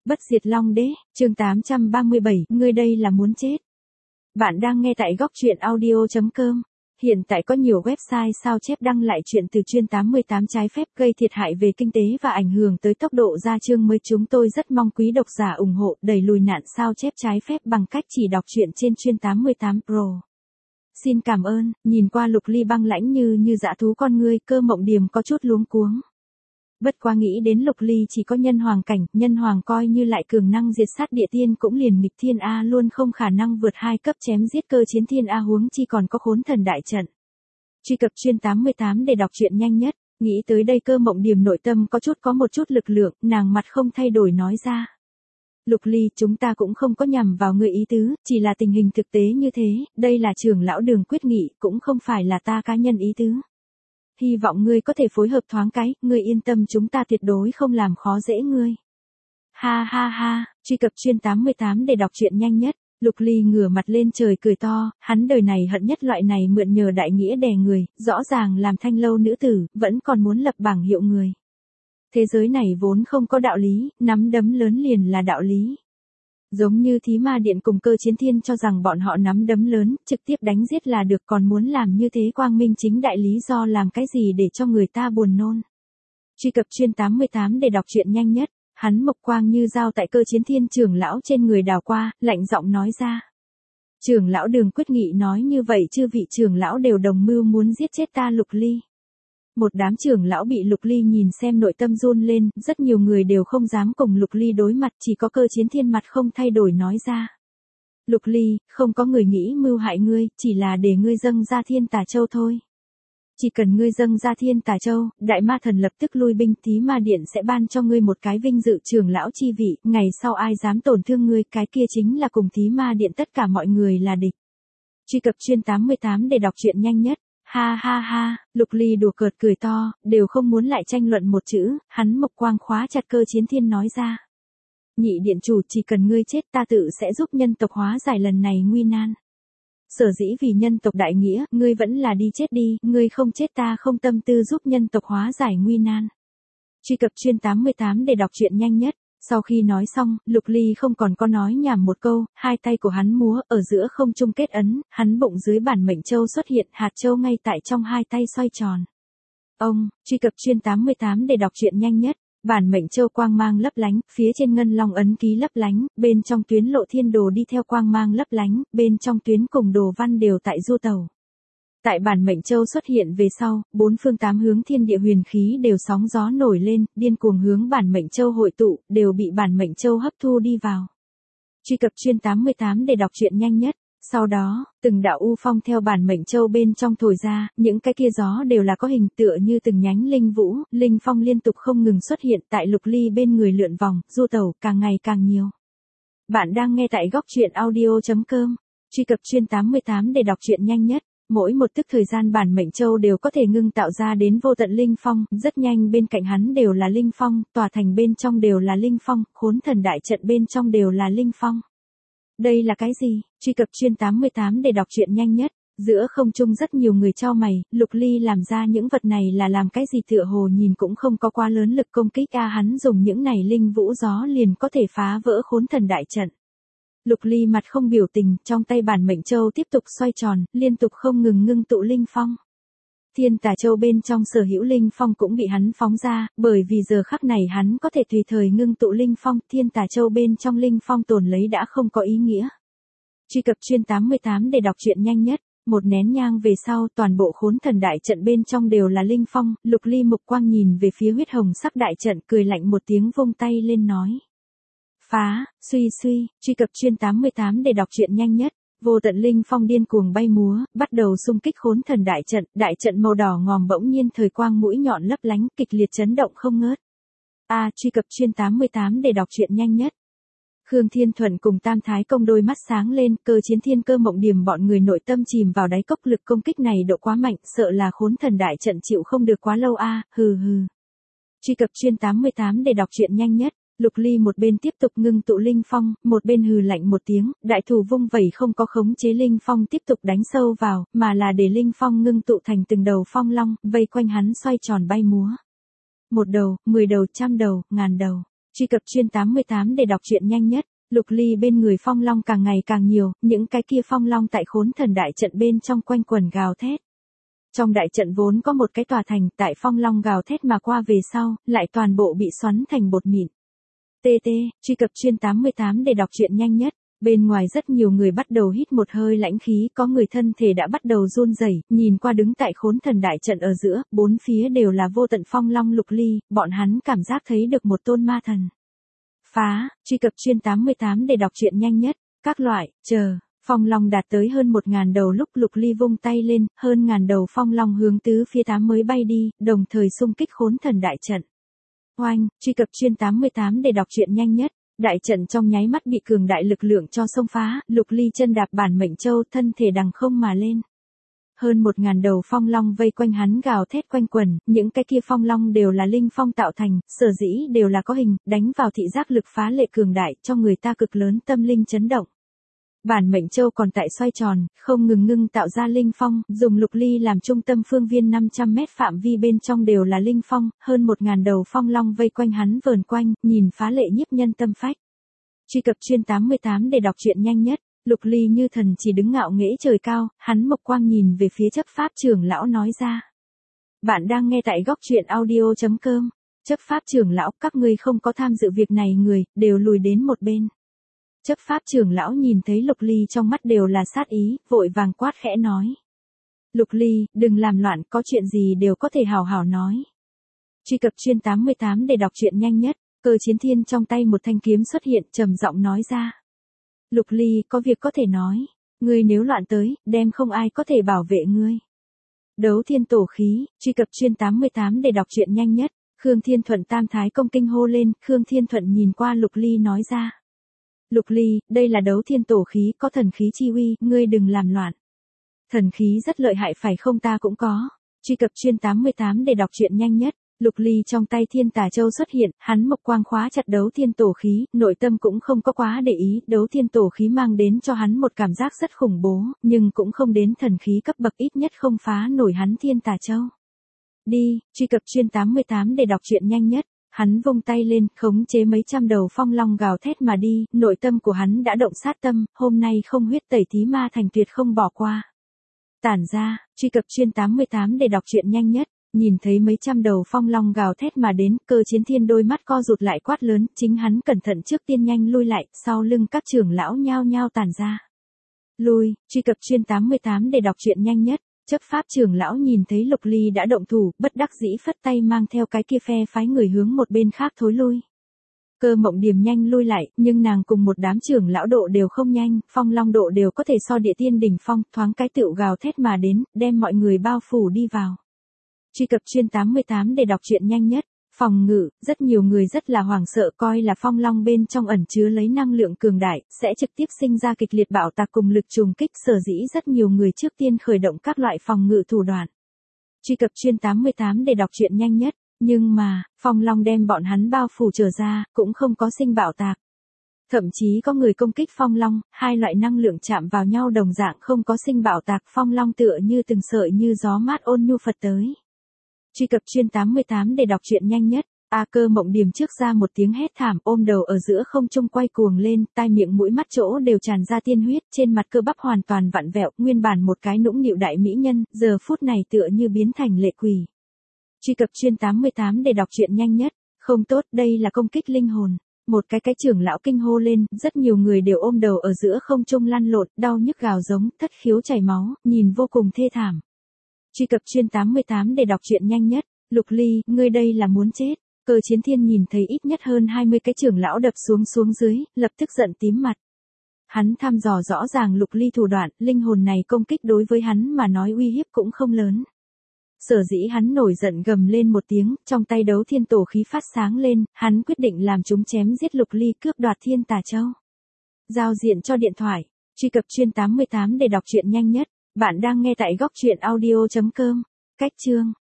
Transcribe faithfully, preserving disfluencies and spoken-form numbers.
Bất diệt Long Đế, chương tám trăm ba mươi bảy, ngươi đây là muốn chết. Bạn đang nghe tại góc truyện audio chấm com. Hiện tại có nhiều website sao chép đăng lại chuyện từ chuyên tám mươi tám trái phép gây thiệt hại về kinh tế và ảnh hưởng tới tốc độ ra chương mới. Chúng tôi rất mong quý độc giả ủng hộ đẩy lùi nạn sao chép trái phép bằng cách chỉ đọc truyện trên chuyên tám mươi tám Pro. Xin cảm ơn. Nhìn qua Lục Ly băng lãnh như như dã thú con ngươi, Cơ Mộng Điềm có chút luống cuống. Bất quá nghĩ đến Lục Ly chỉ có nhân hoàng cảnh, nhân hoàng coi như lại cường năng diệt sát địa tiên cũng liền nghịch thiên A luôn không khả năng vượt hai cấp chém giết cơ chiến thiên A, huống chi còn có khốn thần đại trận. Truy cập chuyên tám mươi tám để đọc truyện nhanh nhất. Nghĩ tới đây Cơ Mộng Điềm nội tâm có chút có một chút lực lượng, nàng mặt không thay đổi nói ra. Lục Ly, chúng ta cũng không có nhằm vào ngươi ý tứ, chỉ là tình hình thực tế như thế, đây là trưởng lão Đường quyết nghị, cũng không phải là ta cá nhân ý tứ. Hy vọng ngươi có thể phối hợp thoáng cái, ngươi yên tâm, chúng ta tuyệt đối không làm khó dễ ngươi. Ha ha ha, truy cập chuyên tám mươi tám để đọc truyện nhanh nhất. Lục Ly ngửa mặt lên trời cười to, hắn đời này hận nhất loại này mượn nhờ đại nghĩa đè người, rõ ràng làm thanh lâu nữ tử, vẫn còn muốn lập bảng hiệu người. Thế giới này vốn không có đạo lý, nắm đấm lớn liền là đạo lý. Giống như Thí Ma Điện cùng Cơ Chiến Thiên cho rằng bọn họ nắm đấm lớn, trực tiếp đánh giết là được, còn muốn làm như thế quang minh chính đại lý do làm cái gì để cho người ta buồn nôn. Truy cập chuyên tám mươi tám để đọc truyện nhanh nhất. Hắn mộc quang như dao tại Cơ Chiến Thiên trưởng lão trên người đào qua, lạnh giọng nói ra. Trưởng lão Đường quyết nghị nói như vậy chư vị trưởng lão đều đồng mưu muốn giết chết ta Lục Ly. Một đám trưởng lão bị Lục Ly nhìn xem nội tâm run lên, rất nhiều người đều không dám cùng Lục Ly đối mặt, chỉ có Cơ Chiến Thiên mặt không thay đổi nói ra. Lục Ly, không có người nghĩ mưu hại ngươi, chỉ là để ngươi dâng ra Thiên Tà Châu thôi. Chỉ cần ngươi dâng ra Thiên Tà Châu, Đại Ma Thần lập tức lui binh, Thí Ma Điện sẽ ban cho ngươi một cái vinh dự trưởng lão chi vị, ngày sau ai dám tổn thương ngươi, cái kia chính là cùng Thí Ma Điện tất cả mọi người là địch. Truy cập chuyên tám mươi tám để đọc truyện nhanh nhất. Ha ha ha, Lục Ly đùa cợt cười to, đều không muốn lại tranh luận một chữ, hắn mộc quang khóa chặt Cơ Chiến Thiên nói ra. Nhị điện chủ, chỉ cần ngươi chết ta tự sẽ giúp nhân tộc hóa giải lần này nguy nan. Sở dĩ vì nhân tộc đại nghĩa, ngươi vẫn là đi chết đi, ngươi không chết ta không tâm tư giúp nhân tộc hóa giải nguy nan. Truy cập chuyên tám mươi tám để đọc truyện nhanh nhất. Sau khi nói xong, Lục Ly không còn có nói nhảm một câu, hai tay của hắn múa, ở giữa không trung kết ấn, hắn bụng dưới bản mệnh châu xuất hiện, hạt châu ngay tại trong hai tay xoay tròn. Ông, truy cập chuyên tám mươi tám để đọc truyện nhanh nhất. Bản mệnh châu quang mang lấp lánh, phía trên ngân long ấn ký lấp lánh, bên trong tuyến lộ thiên đồ đi theo quang mang lấp lánh, bên trong tuyến cùng đồ văn đều tại du tàu. Tại bản mệnh châu xuất hiện về sau, bốn phương tám hướng thiên địa huyền khí đều sóng gió nổi lên, điên cuồng hướng bản mệnh châu hội tụ, đều bị bản mệnh châu hấp thu đi vào. Truy cập chuyên tám mươi tám để đọc truyện nhanh nhất. Sau đó, từng đạo u phong theo bản mệnh châu bên trong thổi ra, những cái kia gió đều là có hình tựa như từng nhánh linh vũ, linh phong liên tục không ngừng xuất hiện tại Lục Ly bên người lượn vòng, du tẩu càng ngày càng nhiều. Bạn đang nghe tại góc truyện audio chấm com. Truy cập chuyên tám mươi tám để đọc truyện nhanh nhất. Mỗi một tức thời gian bản mệnh châu đều có thể ngưng tạo ra đến vô tận linh phong, rất nhanh bên cạnh hắn đều là linh phong, tòa thành bên trong đều là linh phong, khốn thần đại trận bên trong đều là linh phong. Đây là cái gì? Truy cập chuyên tám mươi tám để đọc truyện nhanh nhất. Giữa không trung rất nhiều người chau mày, Lục Ly làm ra những vật này là làm cái gì, tựa hồ nhìn cũng không có quá lớn lực công kích a, hắn dùng những này linh vũ gió liền có thể phá vỡ khốn thần đại trận. Lục Ly mặt không biểu tình, trong tay bản mệnh châu tiếp tục xoay tròn, liên tục không ngừng ngưng tụ linh phong. Thiên Tà Châu bên trong sở hữu linh phong cũng bị hắn phóng ra, bởi vì giờ khắc này hắn có thể tùy thời ngưng tụ linh phong, Thiên Tà Châu bên trong linh phong tồn lấy đã không có ý nghĩa. Truy cập chuyên tám mươi tám để đọc truyện nhanh nhất. Một nén nhang về sau, toàn bộ khốn thần đại trận bên trong đều là linh phong, Lục Ly mục quang nhìn về phía huyết hồng sắc đại trận, cười lạnh một tiếng vung tay lên nói. Phá, suy suy, truy cập chuyên tám mươi tám để đọc truyện nhanh nhất. Vô tận linh phong điên cuồng bay múa, bắt đầu xung kích khốn thần đại trận, đại trận màu đỏ ngòm bỗng nhiên thời quang mũi nhọn lấp lánh, kịch liệt chấn động không ngớt. A, truy cập chuyên tám mươi tám để đọc truyện nhanh nhất. Khương Thiên Thuận cùng Tam Thái Công đôi mắt sáng lên, Cơ Chiến Thiên Cơ Mộng Điềm bọn người nội tâm chìm vào đáy cốc, lực công kích này độ quá mạnh, sợ là khốn thần đại trận chịu không được quá lâu a, hừ hừ. Truy cập chuyên tám mươi tám để đọc truyện nhanh nhất. Lục Ly một bên tiếp tục ngưng tụ linh phong, một bên hừ lạnh một tiếng, đại thủ vung vẩy không có khống chế linh phong tiếp tục đánh sâu vào, mà là để linh phong ngưng tụ thành từng đầu phong long, vây quanh hắn xoay tròn bay múa. Một đầu, mười đầu, trăm đầu, ngàn đầu. Truy cập chuyên tám mươi tám để đọc truyện nhanh nhất. Lục Ly bên người Phong Long càng ngày càng nhiều, những cái kia Phong Long tại Khốn Thần đại trận bên trong quanh quần gào thét. Trong đại trận vốn có một cái tòa thành, tại Phong Long gào thét mà qua về sau, lại toàn bộ bị xoắn thành bột mịn. tê tê, truy cập chuyên tám mươi tám để đọc truyện nhanh nhất. Bên ngoài rất nhiều người bắt đầu hít một hơi lãnh khí, có người thân thể đã bắt đầu run rẩy, nhìn qua đứng tại Khốn Thần đại trận ở giữa, bốn phía đều là vô tận Phong Long Lục Ly, bọn hắn cảm giác thấy được một tôn ma thần. Phá, truy cập chuyên tám mươi tám để đọc truyện nhanh nhất. Các loại, chờ, Phong Long đạt tới hơn một ngàn đầu lúc Lục Ly vung tay lên, hơn ngàn đầu Phong Long hướng tứ phía tám mới bay đi, đồng thời xung kích Khốn Thần đại trận. Oanh, truy cập chuyên tám mươi tám để đọc truyện nhanh nhất. Đại trận trong nháy mắt bị cường đại lực lượng cho xông phá, Lục Ly chân đạp bản mệnh châu, thân thể đằng không mà lên. Hơn một ngàn đầu Phong Long vây quanh hắn gào thét quanh quần, những cái kia Phong Long đều là linh phong tạo thành, sở dĩ đều là có hình, đánh vào thị giác lực phá lệ cường đại, cho người ta cực lớn tâm linh chấn động. Bản mệnh châu còn tại xoay tròn, không ngừng ngưng tạo ra linh phong, dùng Lục Ly làm trung tâm phương viên năm trăm mét phạm vi bên trong đều là linh phong, hơn một ngàn đầu Phong Long vây quanh hắn vờn quanh, nhìn phá lệ nhiếp nhân tâm phách. Truy cập chuyên tám mươi tám để đọc truyện nhanh nhất. Lục Ly như thần chỉ đứng ngạo nghễ trời cao, hắn mộc quang nhìn về phía chấp pháp trưởng lão nói ra. Bạn đang nghe tại góc truyện audio chấm com. Chấp pháp trưởng lão, các ngươi không có tham dự việc này người, đều lùi đến một bên. Chấp pháp trưởng lão nhìn thấy Lục Ly trong mắt đều là sát ý, vội vàng quát khẽ nói. Lục Ly, đừng làm loạn, có chuyện gì đều có thể hào hào nói. Truy cập chuyên tám mươi tám để đọc truyện nhanh nhất. Cơ Chiến Thiên trong tay một thanh kiếm xuất hiện, trầm giọng nói ra. Lục Ly, có việc có thể nói, ngươi nếu loạn tới, đem không ai có thể bảo vệ ngươi. Đấu thiên tổ khí, truy cập chuyên tám mươi tám để đọc truyện nhanh nhất. Khương Thiên Thuận tam thái công kinh hô lên, Khương Thiên Thuận nhìn qua Lục Ly nói ra. Lục Ly, đây là đấu thiên tổ khí, có thần khí chi uy, ngươi đừng làm loạn. Thần khí rất lợi hại phải không, ta cũng có. Truy cập chuyên tám mươi tám để đọc truyện nhanh nhất. Lục Ly trong tay Thiên Tà Châu xuất hiện, hắn mộc quang khóa chặt đấu thiên tổ khí, nội tâm cũng không có quá để ý, đấu thiên tổ khí mang đến cho hắn một cảm giác rất khủng bố, nhưng cũng không đến thần khí cấp bậc, ít nhất không phá nổi hắn Thiên Tà Châu. Đi, truy cập chuyên tám mươi tám để đọc truyện nhanh nhất. Hắn vung tay lên, khống chế mấy trăm đầu Phong Long gào thét mà đi, nội tâm của hắn đã động sát tâm, hôm nay không huyết tẩy thí ma thành tuyệt không bỏ qua. Tản ra, truy cập chuyên tám mươi tám để đọc truyện nhanh nhất. Nhìn thấy mấy trăm đầu Phong Long gào thét mà đến, Cơ Chiến Thiên đôi mắt co rụt lại quát lớn, chính hắn cẩn thận trước tiên nhanh lui lại, sau lưng các trưởng lão nhao nhao tản ra. Lui, truy cập chuyên tám mươi tám để đọc truyện nhanh nhất. Chấp pháp trưởng lão nhìn thấy Lục Ly đã động thủ, bất đắc dĩ phất tay mang theo cái kia phe phái người hướng một bên khác thối lui. Cơ Mộng Điềm nhanh lui lại, nhưng nàng cùng một đám trưởng lão độ đều không nhanh, Phong Long độ đều có thể so địa tiên đỉnh phong, thoáng cái tựu gào thét mà đến, đem mọi người bao phủ đi vào. Truy cập chuyên tám mươi tám để đọc truyện nhanh nhất. Phòng ngự, rất nhiều người rất là hoảng sợ, coi là Phong Long bên trong ẩn chứa lấy năng lượng cường đại, sẽ trực tiếp sinh ra kịch liệt bạo tạc cùng lực trùng kích, sở dĩ rất nhiều người trước tiên khởi động các loại phòng ngự thủ đoạn. Truy cập chuyên tám mươi tám để đọc truyện nhanh nhất. Nhưng mà, Phong Long đem bọn hắn bao phủ trở ra, cũng không có sinh bạo tạc. Thậm chí có người công kích Phong Long, hai loại năng lượng chạm vào nhau đồng dạng không có sinh bạo tạc, Phong Long tựa như từng sợi như gió mát ôn nhu phật tới. Truy cập chuyên tám mươi tám để đọc truyện nhanh nhất. A Cơ Mộng Điềm trước ra một tiếng hét thảm, ôm đầu ở giữa không trung quay cuồng lên, tai miệng mũi mắt chỗ đều tràn ra tiên huyết, trên mặt cơ bắp hoàn toàn vặn vẹo, nguyên bản một cái nũng nịu đại mỹ nhân, giờ phút này tựa như biến thành lệ quỷ. Truy cập chuyên tám mươi tám để đọc truyện nhanh nhất. Không tốt, đây là công kích linh hồn. Một cái cái trưởng lão kinh hô lên, rất nhiều người đều ôm đầu ở giữa không trung lăn lộn, đau nhức gào giống, thất khiếu chảy máu, nhìn vô cùng thê thảm. Truy cập chuyên tám mươi tám để đọc truyện nhanh nhất. Lục Ly, ngươi đây là muốn chết. Cơ Chiến Thiên nhìn thấy ít nhất hơn hai mươi cái trưởng lão đập xuống xuống dưới, lập tức giận tím mặt. Hắn thăm dò rõ ràng Lục Ly thủ đoạn, linh hồn này công kích đối với hắn mà nói uy hiếp cũng không lớn. Sở dĩ hắn nổi giận gầm lên một tiếng, trong tay đấu thiên tổ khí phát sáng lên, hắn quyết định làm chúng chém giết Lục Ly, cướp đoạt Thiên Tà Châu. Giao diện cho điện thoại. Truy cập chuyên tám mươi tám để đọc truyện nhanh nhất. Bạn đang nghe tại góc truyện audio chấm com. Cách chương